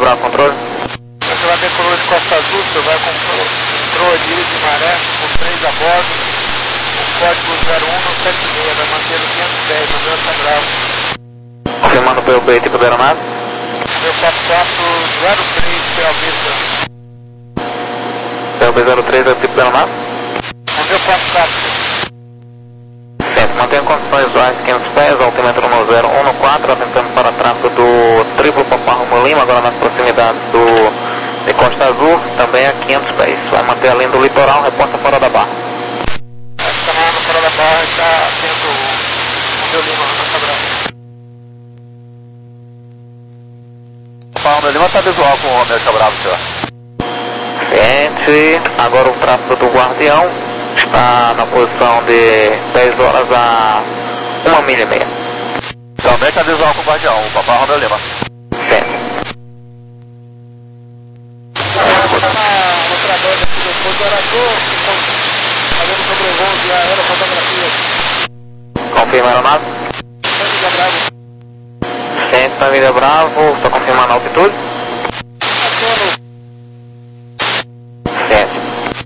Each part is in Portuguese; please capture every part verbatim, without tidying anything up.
Bravo, controle. Você vai decolou de Costa Azul, você vai com controle de Ilha de Maré, com três a bordo, o código zero um não sete seis, vai manter o quinhentos e dez, o meu tá Bravo. Confirmando pelo B tipo da aeronave. Meu quatro quatro zero três, P O B. P O B zero três é o tipo da aeronave? O meu quatro quatro. Certo, mantenha condições visuais quinhentos pés, altímetro no zero um no quatro, atentando para tráfego do triplo Papa Rumo Lima, agora nas proximidades do, de Costa Azul, também a quinhentos pés. Vai manter a linha do litoral, reporta fora da barra. Está na fora da barra, está atento o meu Lima, na Costa Brava. Papa Rumo Lima está visual com o Romeo Cabral, senhor. Ciente, agora o tráfego do Guardião está na posição de dez horas a uma milha e meia. Também está visual com o Guardião, o Papa Romeo Lima. Certo. Outra banda aqui do Porto Araçô, fazendo sobrevoo de aerofotografia. Confirma a aeronave. Família Bravo. Ciente, família Bravo, só confirmando a altitude. Aciono. Certo.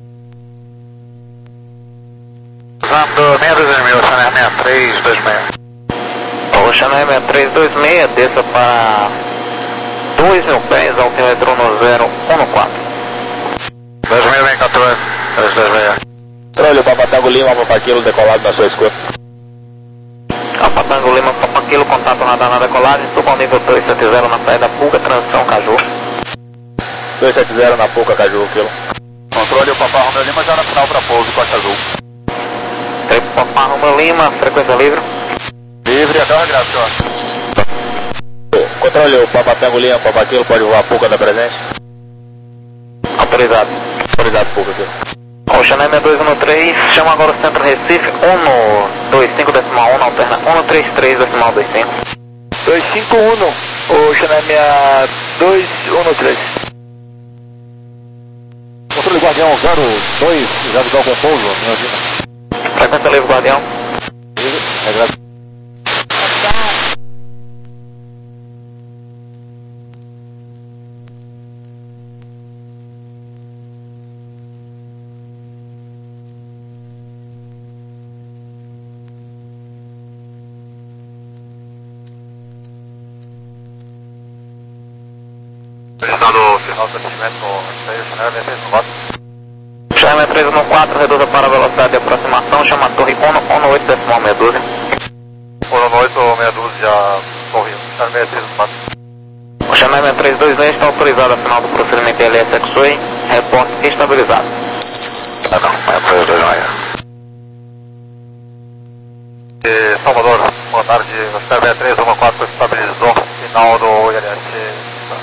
Usando seis dois seis, Oceaner seis três dois seis. O Oceaner seis três dois seis, desça para dois mil pés, altímetro no zero um no quatro. dois mil vem quatorze, três dois seis. Controle, o Papa Tango Lima, Papa Kilo decolado na sua escuta. Papa Tango Lima, Papa Kilo, contato radar na decolagem, suba ao nível dois sete zero na saída Puga, transição Caju. dois sete zero na Puca, Caju, Kilo. Controle, o Papa Romeo Lima já na final para pouso, Costa Azul. Triple Papa Rumo Lima, frequência livre. Livre até o regresso, senhor. Controle, o Papa Tango Lima, Papa Kilo, pode voar a Puca da presente? Autorizado. Autorizado, Puca, Kilo. Oceaner seis dois um três, chama agora o centro Recife, um no dois cinco decimal um, na alterna um no três três decimal dois cinco. dois cinco um, Oceaner seis dois um três. Controle, Guardião zero dois, já avisou com pouso, minha vida. Frequência livre, Guardião. Regresso. Registrando o final do atendimento com Oceaner seis três um quatro. Chama três um quatro, reduza para a velocidade de aproximação, chama a torre um no oito decimal seis doze. um no oito, meia dúzia, corrido. Oceaner seis três um quatro. O Chama seis três dois seis está autorizado a final do procedimento L S X-Way, reporte estabilizado. Ah não, seis três dois seis. Salvador, boa tarde, Oceaner seis três um quatro estabilizou, final do I L S.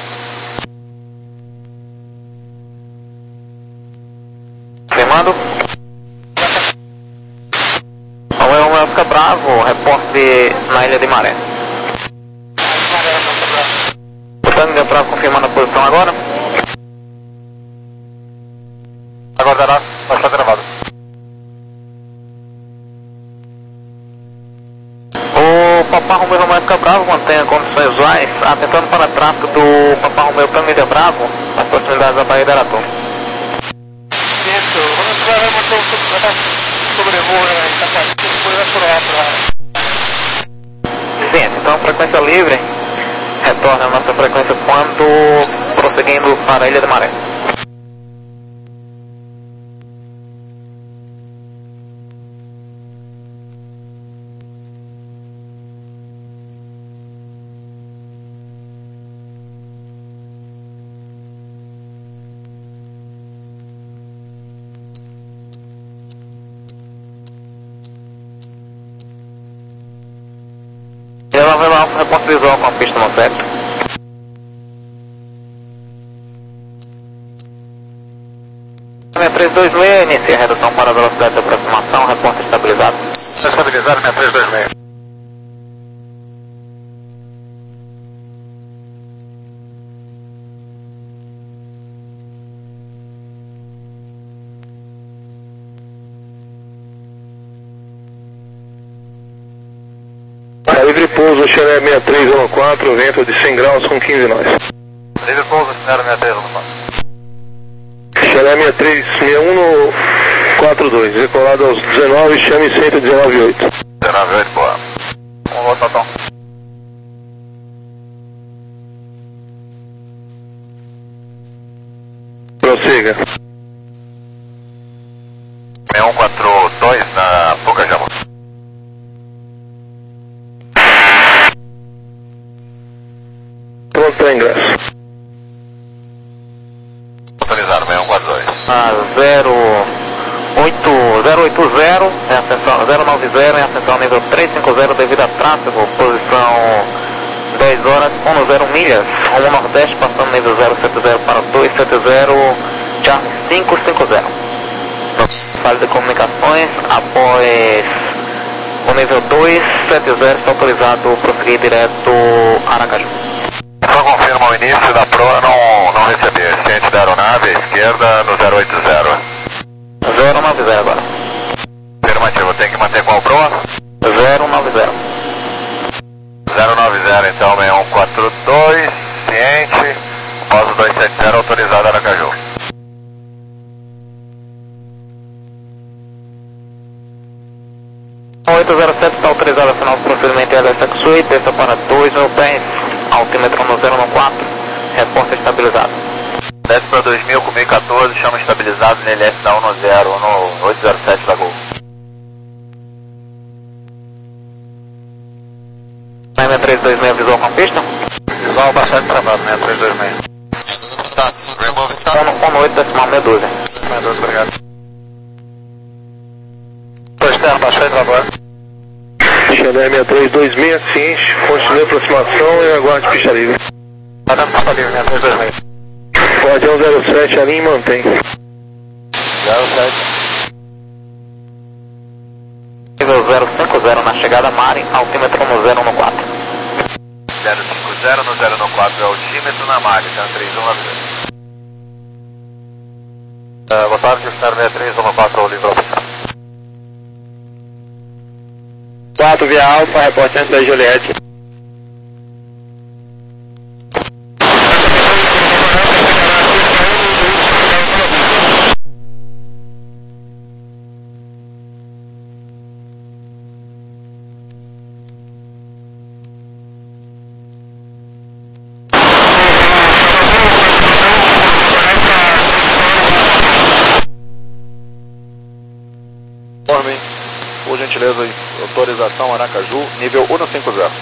Confirmando. O Romeo fica bravo, reporte na Ilha de Maré. O Tango Bravo confirmando a posição agora. Aguardará, vai estar gravado. O Papa Romeo Romeo fica bravo, mantenha condições visuais, atentando para tráfego do Papa Romeo Tango Bravo, nas proximidades da Baía de Aratu. Isso, vamos vai manter um sobrevoo em Catarina, depois vai por lá. Sim, então frequência livre, retorna a nossa frequência quando prosseguindo para a Ilha de Maré. Ela vai lá, reporte visual com a pista no certo. seis três dois seis, inicia a redução para a velocidade de aproximação, reporte estabilizado. Estabilizar seis três dois seis. Livre pouso, Oceaner seis três um quatro, vento de cem graus com quinze nós. Livre pouso, zero seis três um quatro. Xané seis três seis um no quatro dois, decolado aos dezenove, chame cento e dezenove ponto oito. dezenove ponto oito, boa. Um volta, Tom. Prossiga. seis um quatro dois na Pocajamo. Pronto para ingresso. Autorizado, seis um quatro dois. Ah, zero oito zero oito zero, em ascensão, zero nove zero, em ascensão nível trezentos e cinquenta devido a tráfego, posição dez horas, dez milhas, rumo nordeste, passando nível zero sete zero para dois sete zero, Charlie cinco cinco zero. Falha de comunicações, após o nível dois sete zero, está autorizado prosseguir direto Aracaju. Só confirma o início da proa, não, não recebi. Ciente da aeronave, à esquerda, no zero oito zero. zero nove zero agora. Afirmativo, tem que manter qual proa? zero nove zero. zero nove zero, então, seis um quatro dois, ciente, após o dois sete zero, autorizado Aracaju. oito zero sete está autorizado a final do procedimento L S X oito, desça para dois mil pés, altímetro no zero quatro, resposta estabilizado. Desce para dois mil com mil e quatorze, chama estabilizado no L S da um zero no oito zero sete da Gol. seis três dois seis visual com a pista? Visual bastante travado, seis três dois seis. Tá, remove está. um oito decimal meia dúzia. meia dúzia, obrigado. Estou externo, bastante travado. Xané seis três dois seis, ciente, continue a aproximação e aguarde pista livre. Tá dando pista livre, seis três dois seis. Guardião zero sete, ali e mantém. zero sete. Nível zero cinco zero na chegada Mari, altímetro no zero quatro. zero cinco zero no zero quatro é altímetro na Mari, tá três um nove zero. Uh, boa tarde, zero seis três um quatro, livre oficial. quatro via Alfa, reporte antes da Juliette. Informe, por gentileza, autorização Aracaju, nível cento e cinquenta.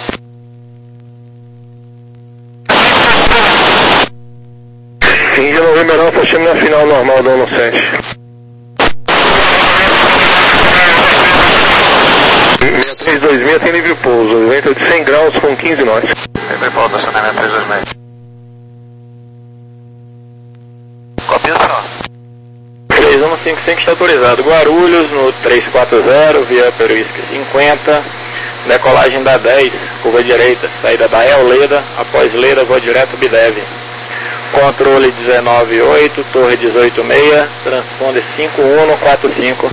Índia Novembro Alfa, chame na final normal do cento e sete. seis três dois seis tem livre pouso, vento de cem graus com quinze nós. Livre pouso, seis três dois seis. Copia, senhor. três um cinco cinco está autorizado. Guarulhos no três quatro zero, via Peruísque cinquenta, decolagem da dez, curva direita, saída da El Leda, após Leda vou direto Bidev. Controle dezenove oito, torre dezoito seis, transponder cinco um quatro cinco.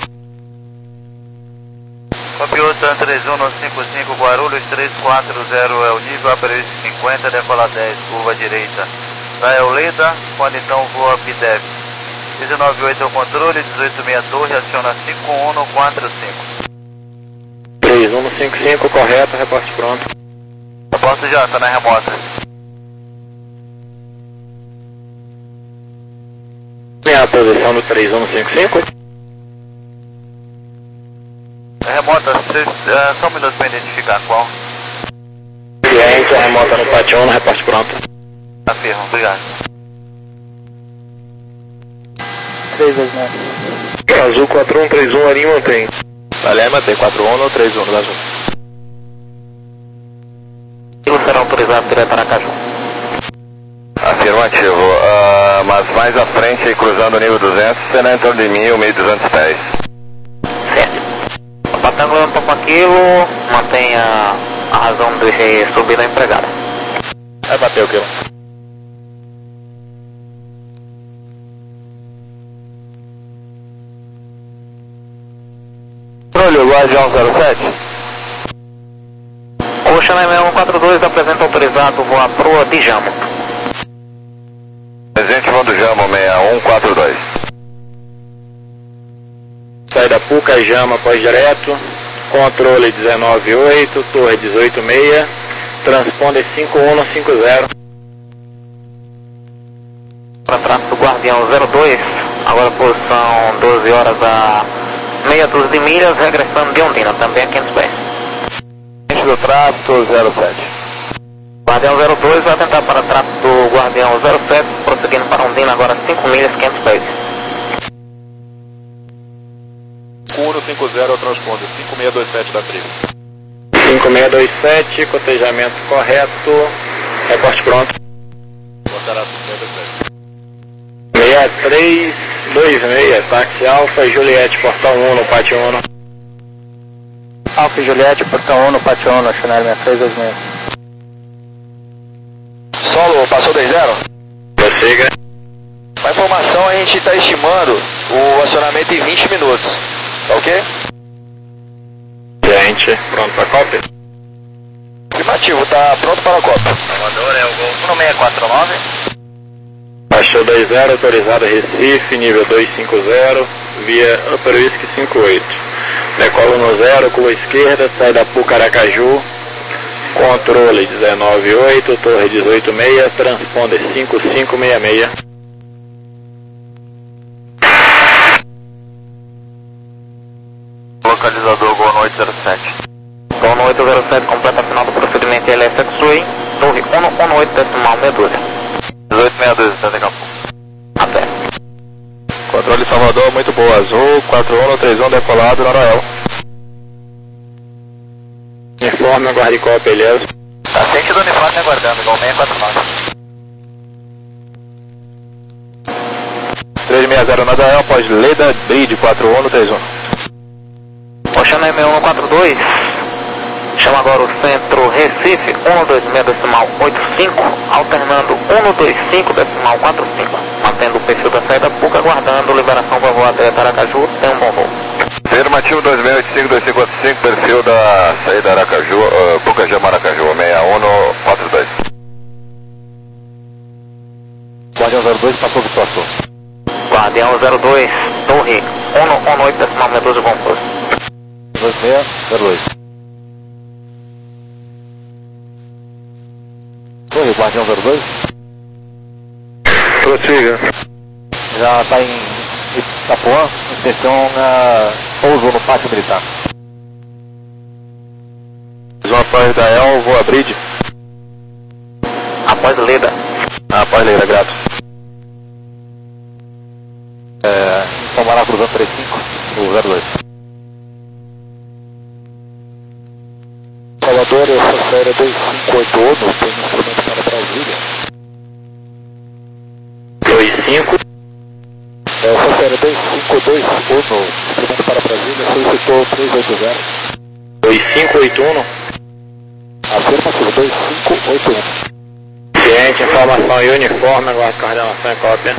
Copiou três um cinco cinco, Guarulhos três quatro zero é o nível, Peruísque cinquenta, decola dez, curva direita. Da El Leda, quando então voa Bidev. dezenove oito é o controle, dezoito seis torre, aciona cinco um quatro cinco. três um cinco cinco, correto, reporte pronto. Reporte já, tá na remota. Tem a posição do três um cinco cinco? É remota, vocês, uh, só um minuto para identificar qual. Cliente, a remota no pátio um, reporte pronto. Afirmo, obrigado. três dois nove. Azul quatro um três um, ali mantém. Valeu, mantém quatro um no três um no Azul. Ele será autorizado direto para Aracaju. Afirmativo, uh, mas mais à frente, aí, cruzando o nível duzentos, será em torno de mil, mil e duzentos pés. Certo. Batendo um pouco aquilo, mantenha a razão de subir da empregada. Vai bater o quilo. Controle, Guardião zero sete. O Xané seis um quatro dois apresenta autorizado voar proa de Jamo. Jama seis um quatro dois. Saída Puca, Jama, pós-direto, controle dezenove oito, torre dezoito seis, transponder cinco um cinco zero. Para tráfego do Guardião zero dois, agora posição doze horas a meia dúzia de milhas, regressando de Ondina, também a quinhentos pés. Do tráfego zero sete. Guardião zero dois vai tentar para tráfego do Guardião zero sete, prosseguindo para Ondina agora cinco milhas, quinhentos pés. um um cinco zero, transponder cinco seis dois sete da trilha. cinco seis dois sete, cotejamento correto, reporte pronto. Botará seis dois sete. seis três dois seis, táxi Alfa Juliette, portão um no pátio um. Alfa Juliette, portão um no pátio um, Chanel seis três dois seis. Solo, passou dois zero? Prossiga. A informação, a gente está estimando o acionamento em vinte minutos, tá ok? Gente, pronto para a cópia? Afirmativo, tá pronto para a cópia. Salvador é o Golfo um seis quatro nove. Baixou dois zero, autorizado Recife, nível dois cinco zero, via Upper Whisky cinco oito. Decola no zero, curva esquerda, sai da Puca Aracaju, controle dezenove oito, torre dezoito seis, transponder cinco cinco seis seis. Localizador Gol oito zero sete. Gol oito zero sete, completa a final do procedimento L S X-Way, torre um um oito decimal meia dúzia. dezoito sessenta e dois, até daqui a pouco. Até. Controle Salvador, muito boa. Azul, quatro um três um, decolado, Noroel. Informe, aguarde cópia, beleza? Tá ciente do uniforme aguardando, Gol seis quatro nove. três seis zero, Noroel, após Leda, Bridge, quatro um três um. Oceano M um quatro dois, chama agora o centro Recife, um dois seis decimal oito cinco, alternando um dois cinco decimal quatro cinco, mantendo o perfil da saída Puca, aguardando liberação para voar até Aracaju, tem um bom voo. Afirmativo dois seis oito cinco dois cinco quatro cinco, perfil da saída Aracaju, uh, Puca Jama Aracaju, seis um quatro dois. Guardião zero dois, passou do próximo. Guardião zero dois, torre um um oito decimal meia dúzia, bom posto. dois seis zero dois. Torre, Guardião zero dois. Prossiga. Já está em Itapuã, intenção uh, pouso no pátio militar. Uma após da El, vou abrir. Após Leda. Ah, após Leda, grato. É, Tomará cruzando três cinco, o zero dois. Salvador, essa série dois cinco oito oito, tem instrumento para Brasília. dois cinco. Essa série dois cinco dois oito, instrumento para Brasília, solicitou três oito zero. dois cinco oito um. Afirmativo, dois cinco oito um. Ciente, informação e uniforme, aguarde coordenação e cópia.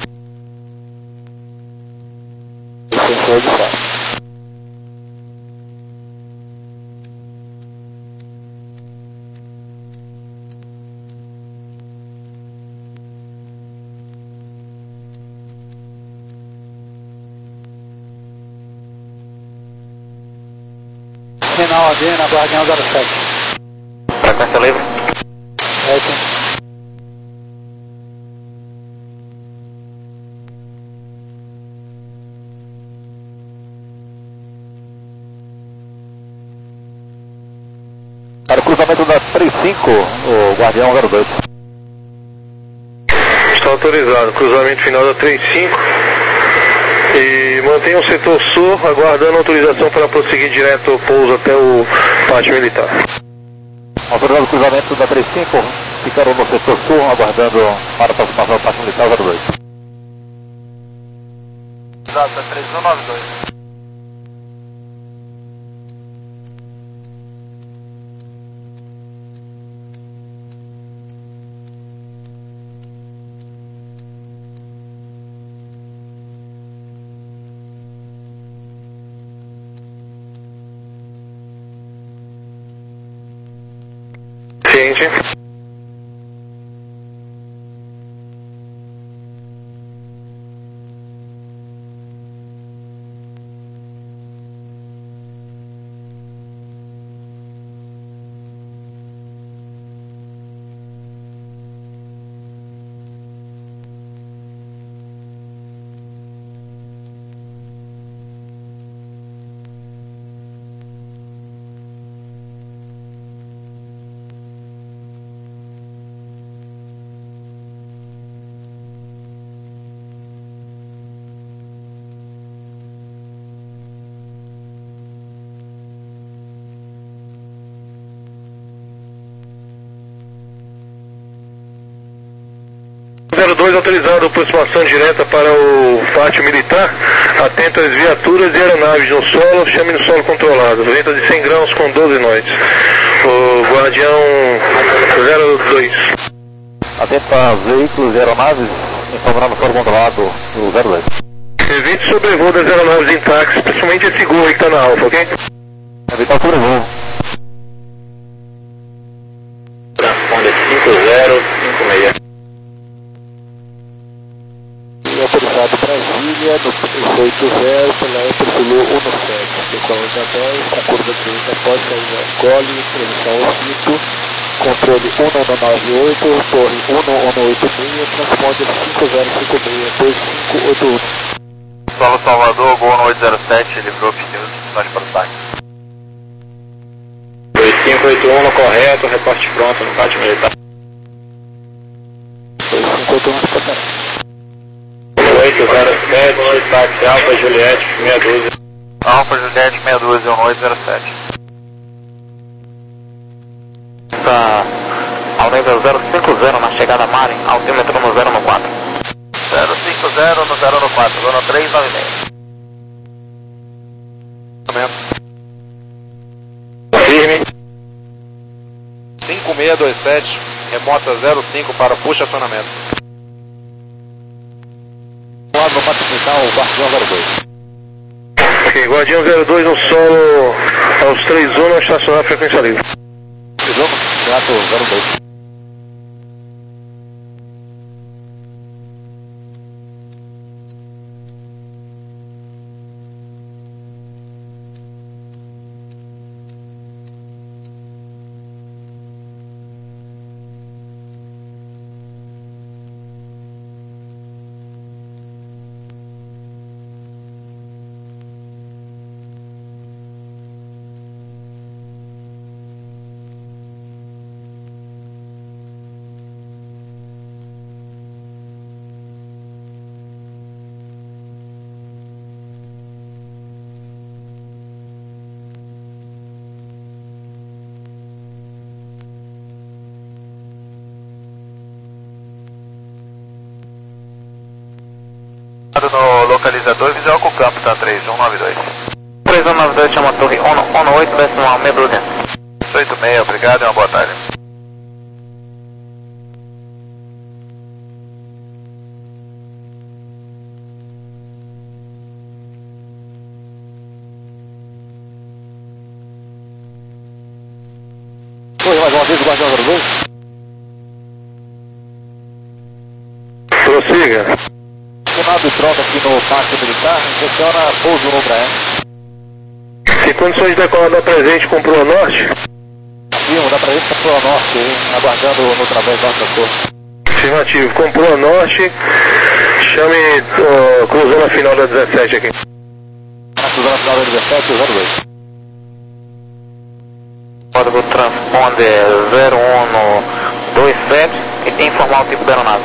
Sensor de fato. Final A D na Guardião zero sete. Frequência livre. É, para o cruzamento da três cinco, o Guardião zero dois. Está autorizado, cruzamento final da três cinco. E mantenha o setor sul, aguardando autorização para prosseguir direto ao pouso até o pátio militar. Autorizado o cruzamento da três cinco, ficaram no setor sul, aguardando para a aproximação do pátio militar zero dois. Exato, três um nove dois. Ciente. zero dois autorizado aproximação direta para o pátio militar, atento às viaturas e aeronaves no solo, chame no solo controlado, vento de cem graus com doze nós. O Guardião zero dois. Atento a veículos e aeronaves, informando no solo controlado do zero dois. Evite sobrevoo das aeronaves em táxi, principalmente esse Gol aí que está na Alfa, ok? Evitar o sobrevoo. Transponder cinco zero cinco seis. E autorizado Brasília, no três oito zero, pela E perfilou um no sete, decolando a dez, com curva direita após saída gole, previsão Ocito, controle um nove nove oito, torre um nove oito seis, transponder cinco zero cinco seis, dois cinco oito um. Solo Salvador, Gol no oito zero sete, livrou pneus, nós para o táxi. dois cinco oito um no correto, reporte pronto no pátio militar. dois cinco oito um no correto. oito zero sete, táxi Alfa Juliette, meia dúzia. Alfa Juliette, meia dúzia, um oito zero sete. Está ao nível zero cinco zero na chegada Mari, altímetro no zero no quatro. zero cinco zero no zero no quatro, zona três nove seis. Firme. cinco seis dois sete, remota zero cinco para puxa acionamento. Quadro para aplicar o Guardião zero dois. Ok, Guardião zero dois no solo aos três zonas, estacionar frequência livre. três um, Teatro zero dois. No localizador visual com o campo, tá? três um nove dois. três um nove dois, chama a torre um oito, decimal meia dúzia. oito seis, obrigado e uma boa tarde. Oi, mais uma vez o Guardião zero dois. Prossiga. Funcionado de troca aqui no pátio militar, impressiona pouso no Braé. Tem condições de decolar da presente com Proa Norte? Afirmo, dá pra gente para o norte, hein? Aguardando no través norte da torre. Afirmativo, com Proa Norte, chame uh, cruzando a final da dezessete aqui. Na cruzando final da dezessete, zero dois. Código transponder zero um dois sete e tem informar o tipo da aeronave.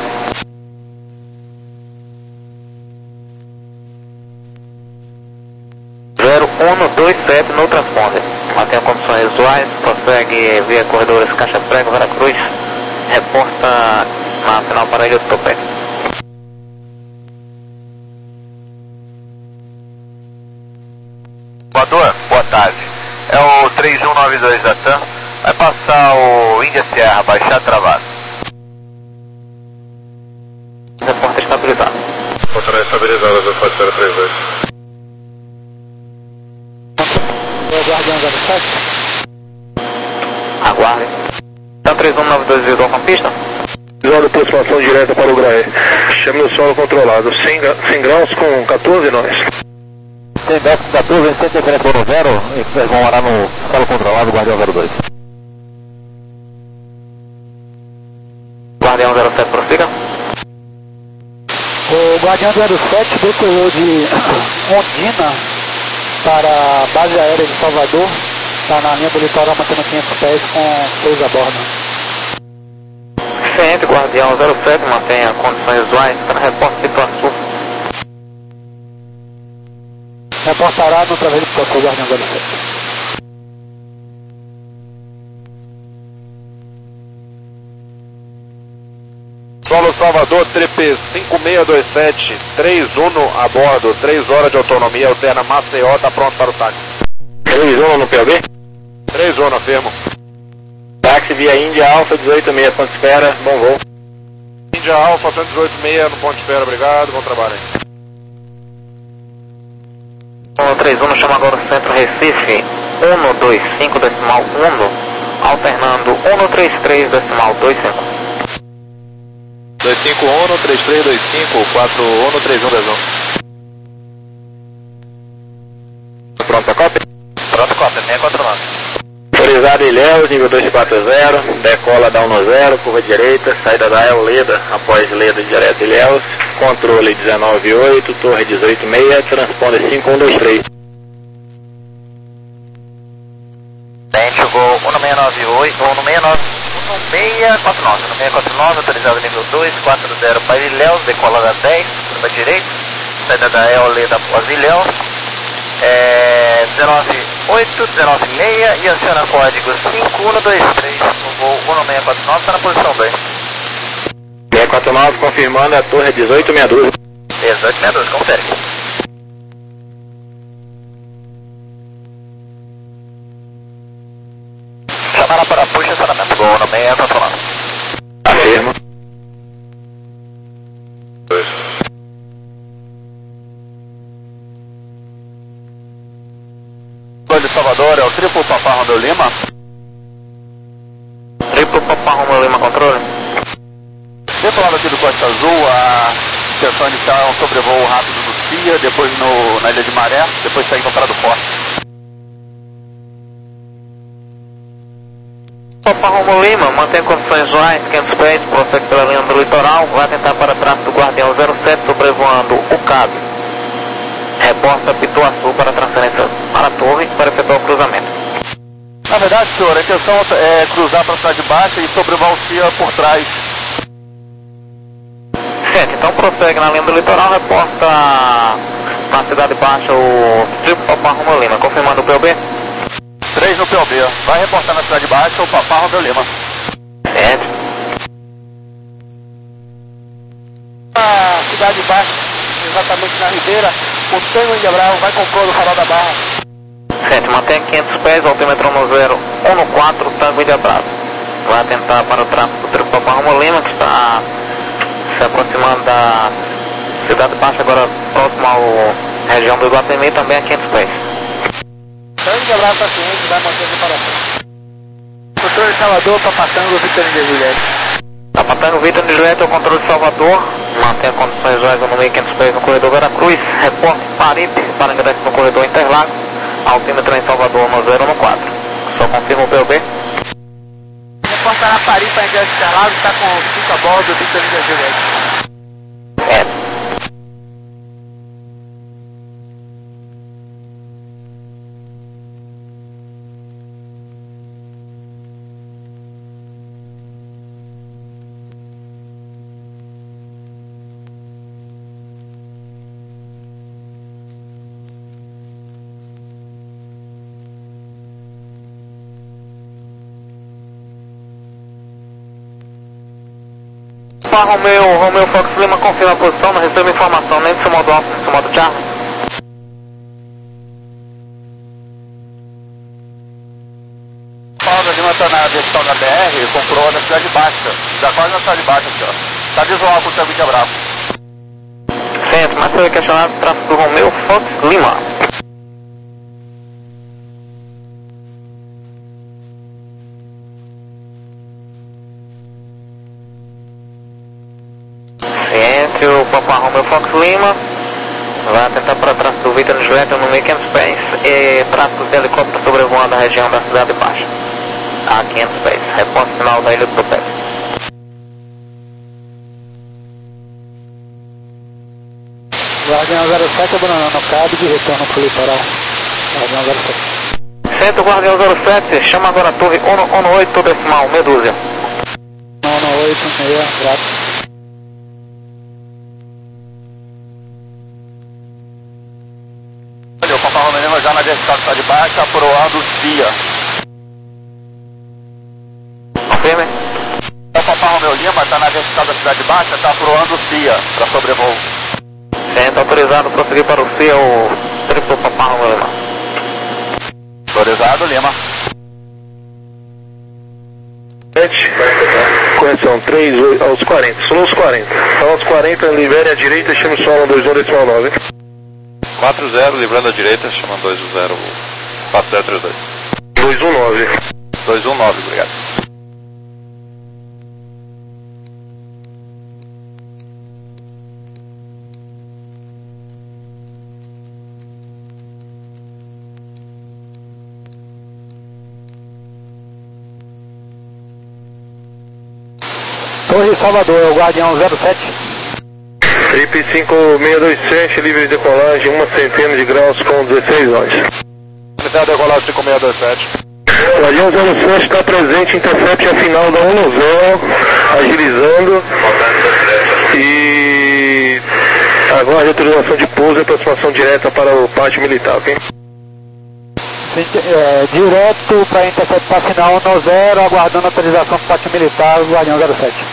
zero um dois sete no transponder. Mantenha condições visuais, prossegue via corredores Caixa Prego, Veracruz, reporta na final para Ilha do Topé. Voador, boa tarde. É o três um nove dois da TAM. Vai passar o Índia Sierra, baixar travado. Reporta estabilizado. Controle estabilizado, zero quatro zero três dois. Guardião zero sete. Aguarde. TAM três um nove dois visual com pista. Visual de aproximação direta para o Graé. Chame no solo controlado. cem graus com quatorze nós. Tem décimo quatorze, sem diferença no zero, e vocês vão morar no solo controlado, Guardião zero dois. Guardião zero sete, prossiga. O Guardião zero sete decolou de Ondina para a base aérea de Salvador, está na linha do litoral mantendo quinhentos pés com pouso a bordo. Ciente, Guardião zero sete, mantenha condições visuais para reporte de Ituaçu. Reportará no través do Ituaçu, Guardião zero sete. Solo Salvador, Trip cinco seis dois sete, três um a bordo, três horas de autonomia, alterna Maceió, tá pronto para o táxi. três um no P O B? três um, afirmo. Táxi via Índia Alfa dezoito seis, ponto de espera, bom voo. Índia Alfa cento e dezoito seis no ponto de espera, obrigado, bom trabalho aí. um três um, chama agora o centro Recife, um dois cinco decimal um, alternando um três três decimal dois cinco. dois cinco um, três três dois cinco, quatro um, três um, dois um. Pronto a cópia? Pronto, cópia, seis quatro nove. Autorizado Ilhéus, nível dois quatro zero, decola da um zero, curva direita, saída da El Leda, após Leda direto Ilhéus, controle dezenove oito, torre dezoito seis, transponder cinco um dois três. Tente o voo um seis nove oito, um seis nove, um seis quatro nove, um seis quatro nove, autorizado nível dois quatro zero para Ilhéus, decola da dez, curva direita, saída da El Leda após Ilhéus, é, dezenove oito, dezenove seis e aciona código cinco um dois três, o voo um seis quatro nove está na posição dois. seis quatro nove confirmando a torre dezoito sessenta e dois. dezoito sessenta e dois, confere. Chamada para puxa, acionamento, voo um seis quatro nove. Afirma. De Salvador, é o triplo Papá Romeu Lima. Triplo Papá Romeu Lima, controle. Desse lado aqui do Costa Azul, a intenção inicial é um sobrevoo rápido do C I A, depois no, na Ilha de Maré, depois saindo para do Forte. Papá Romeu Lima, mantém condições usuais, quinhentos pés, prossegue pela linha do litoral, vai tentar para trás do Guardião zero sete, sobrevoando o Cabo. Reporta Pituaçu para transferência para a torre para efetuar o cruzamento. Na verdade, senhor, a intenção é cruzar para a cidade baixa e sobrevoar o C I A por trás. Certo, então prossegue na linha do litoral, reporta na cidade baixa o triplo Papá Romeu Lima, confirmando o P O B? três no P O B, vai reportar na cidade baixa o Papá Romeu Lima. Certo. A cidade baixa, exatamente na Ribeira, o Tango Índia Bravo vai compor o farol da Barra. Certo, mantém quinhentos pés, altímetro no zero um quatro, Tango Índia Bravo. Vai tentar para o tráfego do triplo Papá Romeu Lima, que está se aproximando da cidade baixa, agora próximo à região do Iguatemi, também a quinhentos pés. Tango Índia Bravo está ciente, vai manter a separação. Controle de Salvador, Papatango, Vitor de Juliette. Papatango, Vitor de Juliette, é o controle de Salvador, mantém condições usuais no mil e quinhentos pés no corredor Veracruz, reporte Paripe para ingresso no corredor Interlagos, altímetro em Salvador no zero um quatro. Só confirma o P O B? Reporta na Paripe para ingresso de Interlagos, está com cinco a bordo, Vitor de Juliette. É. Papá Romeu, Romeu Fox Lima, confirma a posição, não recebe informação nem do seu modo alfa, nem do seu modo Charlie. Pausa de matonada direção da B R, comprou na cidade baixa, já quase na cidade baixa, senhor. Está visual com o Tango Índia Bravo. Certo, mas foi questionado o tráfego do Romeu Fox Lima. Entre o Papá Romeu Fox Lima, vai tentar para trás do Vitor de Juliette no mil e quinhentos pés e tráfego de helicóptero sobrevoando a região da cidade baixa, a quinhentos pés, reporte final da Ilha do Topé. Guardião zero sete, abandonando o cabo de retorno para o litoral. Guardião zero sete. Centro Guardião zero sete, chama agora a torre um um oito decimal, meia dúzia. um um oito, meia, grato. Olha, o Papá Romeu Lima já na vertical está de baixa, aproando o C I A. Confirme. O Papá Papai Romeu Lima, está na vertical da Cidade Baixa, está proando o C I A para sobrevoo. Gente, autorizado a prosseguir para o C I A, o triplo Papai Romeu Lima. Autorizado, Lima. Correção, três aos quarenta, só aos quarenta. Então aos quarenta, libere a direita, chama o solo dois um decimal nove. quatro zero, livrando a direita, chama dois zero, quatro zero três dois. dois um nove. dois um nove, obrigado. Torre Salvador, é o Guardião zero sete. Trip cinco seis dois sete, livre de decolagem, uma centena de graus com dezesseis nós. Unidade de decolagem cinco seis dois sete. Guardião zero sete está presente, intercept a final da um zero, agilizando. E aguarde autorização de pouso e aproximação direta para o pátio militar, ok? É, direto para interceptar final no zero, aguardando autorização do pátio militar, Guardião zero sete.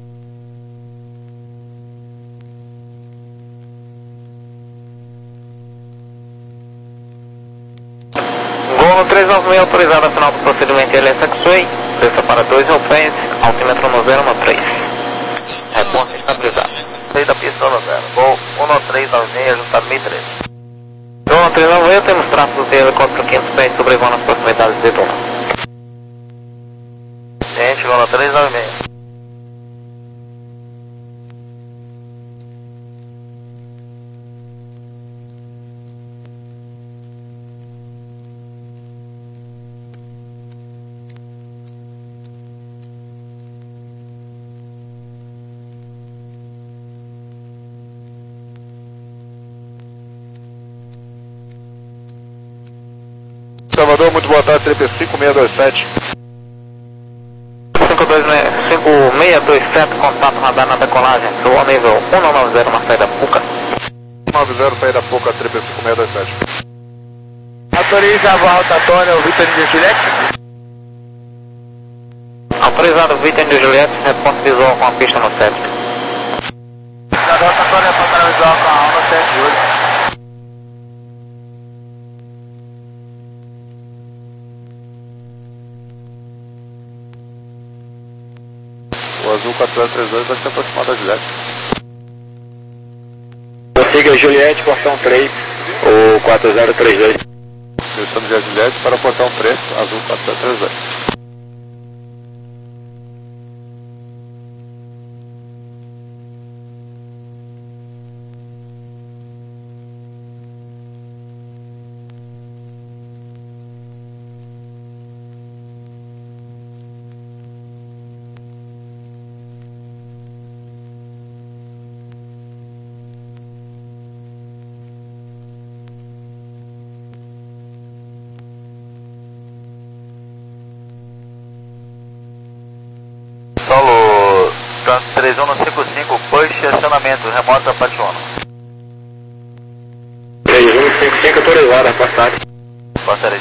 Gol três nove seis autorizado a final do procedimento L S X-Way, desça para dois Offense, altímetro no zero um três. Reporte estabilizado. Saída pista no zero. Gol um três nove seis, ajustado mil e três. Gol três nove seis, temos tráfego de helicóptero quinhentos pés sobrevoando as proximidades de Duna. Gente, gol três nove seis. Salvador, muito boa tarde, Trip cinco seis dois sete. cinco seis dois sete, contato radar na decolagem, do nível um nove zero na saída Puca. um nove zero, saída Puca, Trip cinco seis dois sete. Autoriza a volta, Antônio, Vitor de Juliette. Autorizado Vitor de Juliette, responde visual com a pista no sete. Volta, Antônio, apontar visual com a alma sete de oito. O azul quatro zero três dois vai se aproximar da Juliette. Prossiga Juliette, portão três, o quatro zero três dois. Direção de Juliette para o portão três, azul quatro zero três dois. Solo três um cinco cinco, push, acionamento, remoto Apache-Ono. três um cinco cinco, autorizado a passagem. Passarei.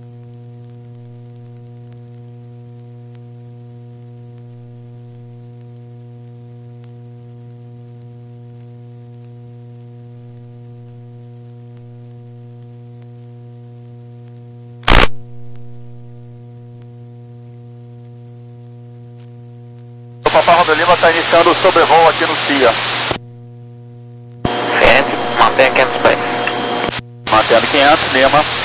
O Papai Romeu Lima está iniciando o sobrevoo aqui no C I A. Ciente, mantenha quinhentos pés. Mantendo quinhentos, Lima.